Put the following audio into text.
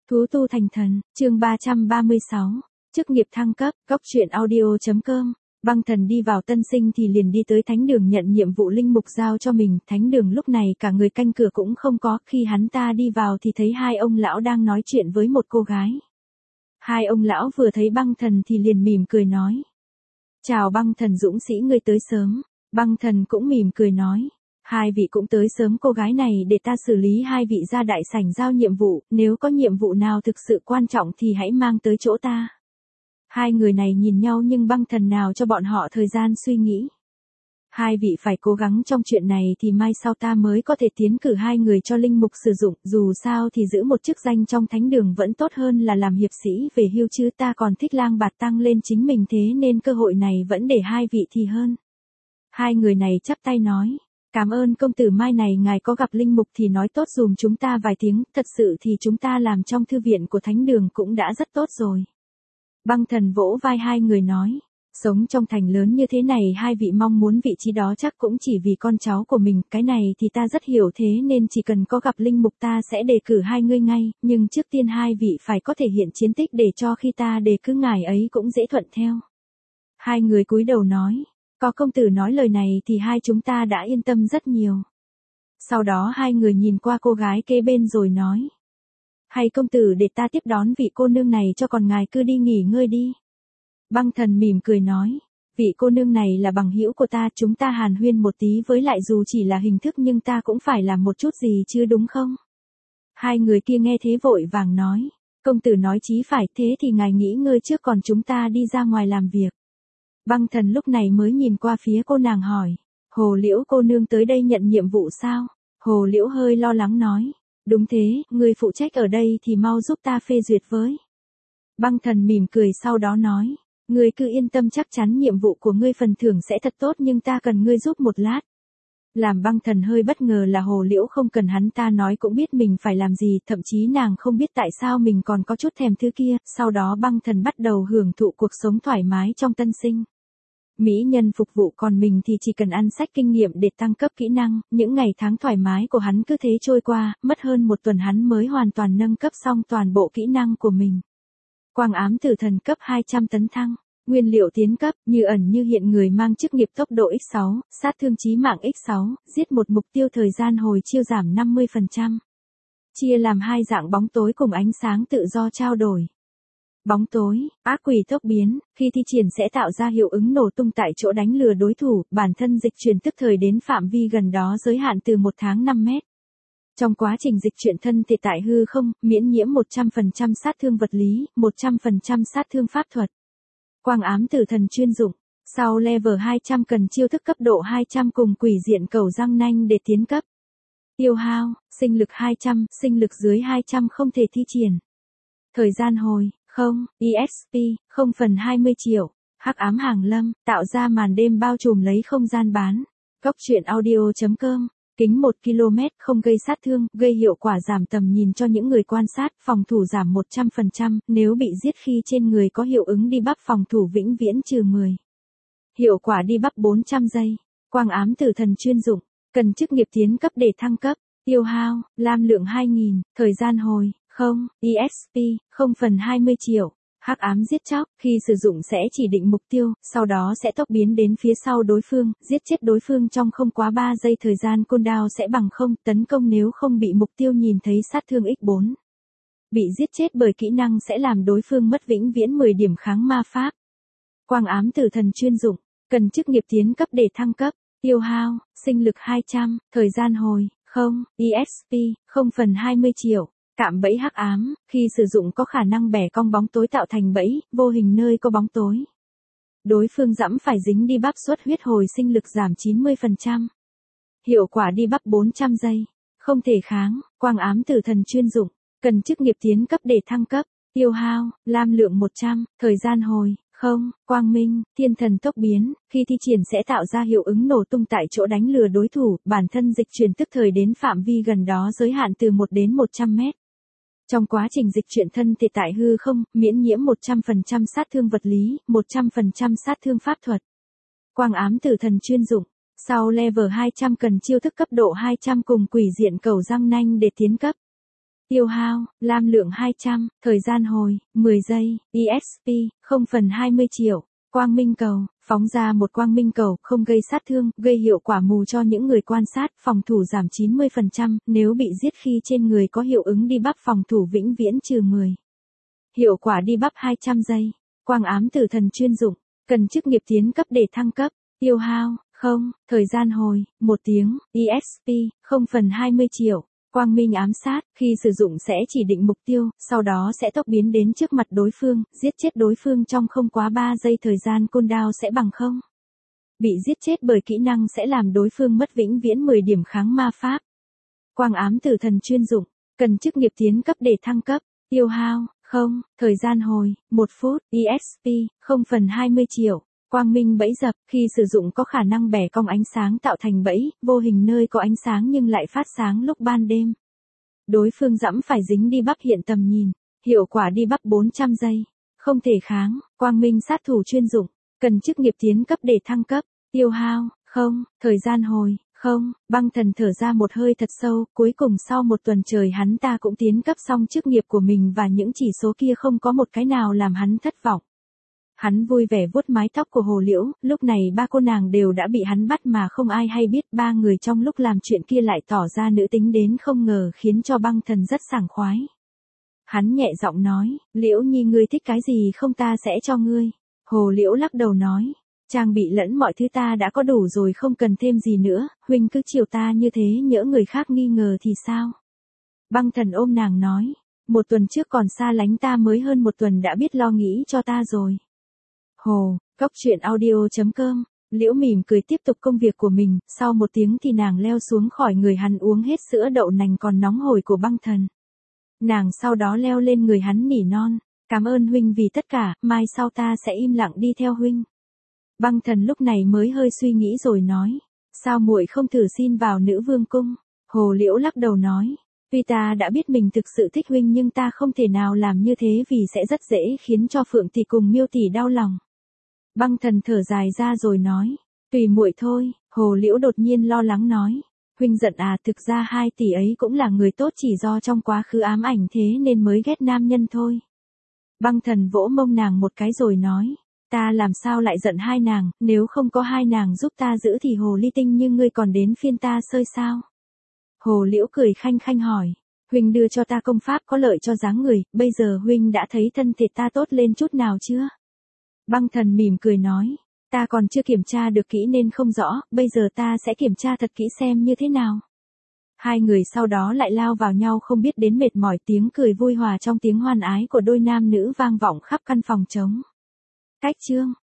Thú tu thành thần, chương 336, chức nghiệp thăng cấp, góc truyện audio.com. Băng thần đi vào tân sinh thì liền đi tới thánh đường nhận nhiệm vụ linh mục giao cho mình. Thánh đường lúc này cả người canh cửa cũng không có. Khi hắn ta đi vào thì thấy hai ông lão đang nói chuyện với một cô gái. Hai ông lão vừa thấy băng thần thì liền mỉm cười nói: "Chào băng thần dũng sĩ, ngươi tới sớm." Băng thần cũng mỉm cười nói: "Hai vị cũng tới sớm, cô gái này để ta xử lý hai vị ra đại sảnh giao nhiệm vụ, nếu có nhiệm vụ nào thực sự quan trọng thì hãy mang tới chỗ ta." Hai người này nhìn nhau nhưng băng thần nào cho bọn họ thời gian suy nghĩ. "Hai vị phải cố gắng trong chuyện này thì mai sau ta mới có thể tiến cử hai người cho linh mục sử dụng, dù sao thì giữ một chức danh trong thánh đường vẫn tốt hơn là làm hiệp sĩ về hưu chứ, ta còn thích lang bạt tăng lên chính mình, thế nên cơ hội này vẫn để hai vị thì hơn." Hai người này chắp tay nói: "Cảm ơn công tử, mai này ngài có gặp linh mục thì nói tốt dùm chúng ta vài tiếng, thật sự thì chúng ta làm trong thư viện của thánh đường cũng đã rất tốt rồi." Băng thần vỗ vai hai người nói: "Sống trong thành lớn như thế này hai vị mong muốn vị trí đó chắc cũng chỉ vì con cháu của mình, cái này thì ta rất hiểu, thế nên chỉ cần có gặp linh mục ta sẽ đề cử hai người ngay, nhưng trước tiên hai vị phải có thể hiện chiến tích để cho khi ta đề cử ngài ấy cũng dễ thuận theo." Hai người cúi đầu nói: "Có công tử nói lời này thì hai chúng ta đã yên tâm rất nhiều." Sau đó hai người nhìn qua cô gái kế bên rồi nói: "Hay công tử để ta tiếp đón vị cô nương này cho, còn ngài cứ đi nghỉ ngơi đi." Băng thần mỉm cười nói: "Vị cô nương này là bằng hữu của ta, chúng ta hàn huyên một tí, với lại dù chỉ là hình thức nhưng ta cũng phải làm một chút gì chứ đúng không?" Hai người kia nghe thế vội vàng nói: "Công tử nói chí phải, thế thì ngài nghỉ ngơi trước còn chúng ta đi ra ngoài làm việc." Băng thần lúc này mới nhìn qua phía cô nàng hỏi: "Hồ Liễu cô nương tới đây nhận nhiệm vụ sao?" Hồ Liễu hơi lo lắng nói: "Đúng thế, người phụ trách ở đây thì mau giúp ta phê duyệt với." Băng thần mỉm cười sau đó nói: "Ngươi cứ yên tâm, chắc chắn nhiệm vụ của ngươi phần thưởng sẽ thật tốt, nhưng ta cần ngươi giúp một lát." Làm băng thần hơi bất ngờ là Hồ Liễu không cần hắn ta nói cũng biết mình phải làm gì, thậm chí nàng không biết tại sao mình còn có chút thèm thứ kia. Sau đó băng thần bắt đầu hưởng thụ cuộc sống thoải mái trong tân sinh. Mỹ nhân phục vụ, còn mình thì chỉ cần ăn sách kinh nghiệm để tăng cấp kỹ năng. Những ngày tháng thoải mái của hắn cứ thế trôi qua, mất hơn một tuần hắn mới hoàn toàn nâng cấp xong toàn bộ kỹ năng của mình. Quang ám tử thần cấp 200 tấn thăng. Nguyên liệu tiến cấp, như ẩn như hiện, người mang chức nghiệp tốc độ x6, sát thương chí mạng x6, giết một mục tiêu thời gian hồi chiêu giảm 50%. Chia làm hai dạng bóng tối cùng ánh sáng tự do trao đổi. Bóng tối, ác quỷ tốc biến, khi thi triển sẽ tạo ra hiệu ứng nổ tung tại chỗ đánh lừa đối thủ, bản thân dịch chuyển tức thời đến phạm vi gần đó, giới hạn từ 1 tháng 5 mét. Trong quá trình dịch chuyển thân thể tại hư không, miễn nhiễm 100% sát thương vật lý, 100% sát thương pháp thuật. Quang ám tử thần chuyên dụng. Sau level 200 cần chiêu thức cấp độ 200 cùng quỷ diện cầu răng nanh để tiến cấp. Tiêu hao, sinh lực 200, sinh lực dưới 200 không thể thi triển. Thời gian hồi, 0, EXP, 0/20 triệu. Hắc ám hàng lâm, tạo ra màn đêm bao trùm lấy không gian bán. Góc truyện audio.com. Kính 1 km, không gây sát thương, gây hiệu quả giảm tầm nhìn cho những người quan sát, phòng thủ giảm 100%, nếu bị giết khi trên người có hiệu ứng debuff phòng thủ vĩnh viễn -10. Hiệu quả debuff 400 giây. Quang ám tử thần chuyên dụng, cần chức nghiệp tiến cấp để thăng cấp. Tiêu hao, lam lượng 2000, thời gian hồi, 0, EXP, 0/20 triệu. Hắc ám giết chóc, khi sử dụng sẽ chỉ định mục tiêu, sau đó sẽ tốc biến đến phía sau đối phương, giết chết đối phương trong không quá 3 giây, thời gian cooldown sẽ bằng 0, tấn công nếu không bị mục tiêu nhìn thấy sát thương x4. Bị giết chết bởi kỹ năng sẽ làm đối phương mất vĩnh viễn 10 điểm kháng ma pháp. Quang ám tử thần chuyên dụng, cần chức nghiệp tiến cấp để thăng cấp. Tiêu hao, sinh lực 200, thời gian hồi, 0, EXP, 0/20 triệu. Cạm bẫy hắc ám, khi sử dụng có khả năng bẻ cong bóng tối tạo thành bẫy, vô hình nơi có bóng tối. Đối phương dẫm phải dính debuff xuất huyết hồi sinh lực giảm 90%. Hiệu quả debuff 400 giây. Không thể kháng, quang ám tử thần chuyên dụng, cần chức nghiệp tiến cấp để thăng cấp. Tiêu hao, lam lượng 100, thời gian hồi, 0, quang minh, thiên thần tốc biến, khi thi triển sẽ tạo ra hiệu ứng nổ tung tại chỗ đánh lừa đối thủ, bản thân dịch chuyển tức thời đến phạm vi gần đó, giới hạn từ 1 đến 100 mét. Trong quá trình dịch chuyển thân thể tại hư không, miễn nhiễm 100% sát thương vật lý, 100% sát thương pháp thuật. Quang ám tử thần chuyên dụng. Sau level 200 cần chiêu thức cấp độ 200 cùng quỷ diện cầu răng nanh để tiến cấp. Tiêu hao, lam lượng 200, thời gian hồi, 10 giây, EXP, 0/20 triệu. Quang minh cầu, phóng ra một quang minh cầu, không gây sát thương, gây hiệu quả mù cho những người quan sát, phòng thủ giảm 90%, nếu bị giết khi trên người có hiệu ứng debuff phòng thủ vĩnh viễn -10. Hiệu quả debuff 200 giây. Quang ám tử thần chuyên dụng, cần chức nghiệp tiến cấp để thăng cấp. Tiêu hao, không, thời gian hồi, 1 tiếng, EXP, 0/20 triệu. Quang minh ám sát, khi sử dụng sẽ chỉ định mục tiêu, sau đó sẽ tốc biến đến trước mặt đối phương, giết chết đối phương trong không quá 3 giây, thời gian cooldown sẽ bằng 0. Bị giết chết bởi kỹ năng sẽ làm đối phương mất vĩnh viễn 10 điểm kháng ma pháp. Quang ám tử thần chuyên dụng, cần chức nghiệp tiến cấp để thăng cấp. Tiêu hao, không, thời gian hồi, 1 phút, EXP, 0/20 triệu. Quang minh bẫy dập, khi sử dụng có khả năng bẻ cong ánh sáng tạo thành bẫy, vô hình nơi có ánh sáng nhưng lại phát sáng lúc ban đêm. Đối phương dẫm phải dính debuff hiện tầm nhìn, hiệu quả debuff 400 giây. Không thể kháng, quang minh sát thủ chuyên dụng, cần chức nghiệp tiến cấp để thăng cấp. Tiêu hao, không, thời gian hồi, không. Băng thần thở ra một hơi thật sâu, cuối cùng sau một tuần trời hắn ta cũng tiến cấp xong chức nghiệp của mình và những chỉ số kia không có một cái nào làm hắn thất vọng. Hắn vui vẻ vuốt mái tóc của Hồ Liễu, lúc này 3 cô nàng đều đã bị hắn bắt mà không ai hay biết, 3 người trong lúc làm chuyện kia lại tỏ ra nữ tính đến không ngờ, khiến cho băng thần rất sảng khoái. Hắn nhẹ giọng nói, Liễu Nhi ngươi thích cái gì không ta sẽ cho ngươi. Hồ Liễu lắc đầu nói, trang bị lẫn mọi thứ ta đã có đủ rồi, không cần thêm gì nữa, huynh cứ chiều ta như thế nhỡ người khác nghi ngờ thì sao. Băng thần ôm nàng nói, 1 tuần trước còn xa lánh ta, mới hơn 1 tuần đã biết lo nghĩ cho ta rồi. Hồ, góc truyện audio.com. Liễu mỉm cười tiếp tục công việc của mình, sau 1 tiếng thì nàng leo xuống khỏi người hắn uống hết sữa đậu nành còn nóng hổi của băng thần. Nàng sau đó leo lên người hắn nỉ non, cảm ơn huynh vì tất cả, mai sau ta sẽ im lặng đi theo huynh. Băng thần lúc này mới hơi suy nghĩ rồi nói, sao muội không thử xin vào nữ vương cung. Hồ Liễu lắc đầu nói, tuy ta đã biết mình thực sự thích huynh nhưng ta không thể nào làm như thế vì sẽ rất dễ khiến cho Phượng tỷ cùng Miêu tỷ đau lòng. Băng thần thở dài ra rồi nói, tùy muội thôi. Hồ Liễu đột nhiên lo lắng nói, huynh giận à, thực ra 2 tỷ ấy cũng là người tốt, chỉ do trong quá khứ ám ảnh thế nên mới ghét nam nhân thôi. Băng thần vỗ mông nàng một cái rồi nói, ta làm sao lại giận 2 nàng, nếu không có 2 nàng giúp ta giữ thì hồ ly tinh như ngươi còn đến phiên ta sơi sao. Hồ Liễu cười khanh khanh hỏi, huynh đưa cho ta công pháp có lợi cho dáng người, bây giờ huynh đã thấy thân thể ta tốt lên chút nào chưa? Băng thần mỉm cười nói, ta còn chưa kiểm tra được kỹ nên không rõ, bây giờ ta sẽ kiểm tra thật kỹ xem như thế nào. 2 người sau đó lại lao vào nhau không biết đến mệt mỏi, tiếng cười vui hòa trong tiếng hoan ái của đôi nam nữ vang vọng khắp căn phòng trống. Cách chương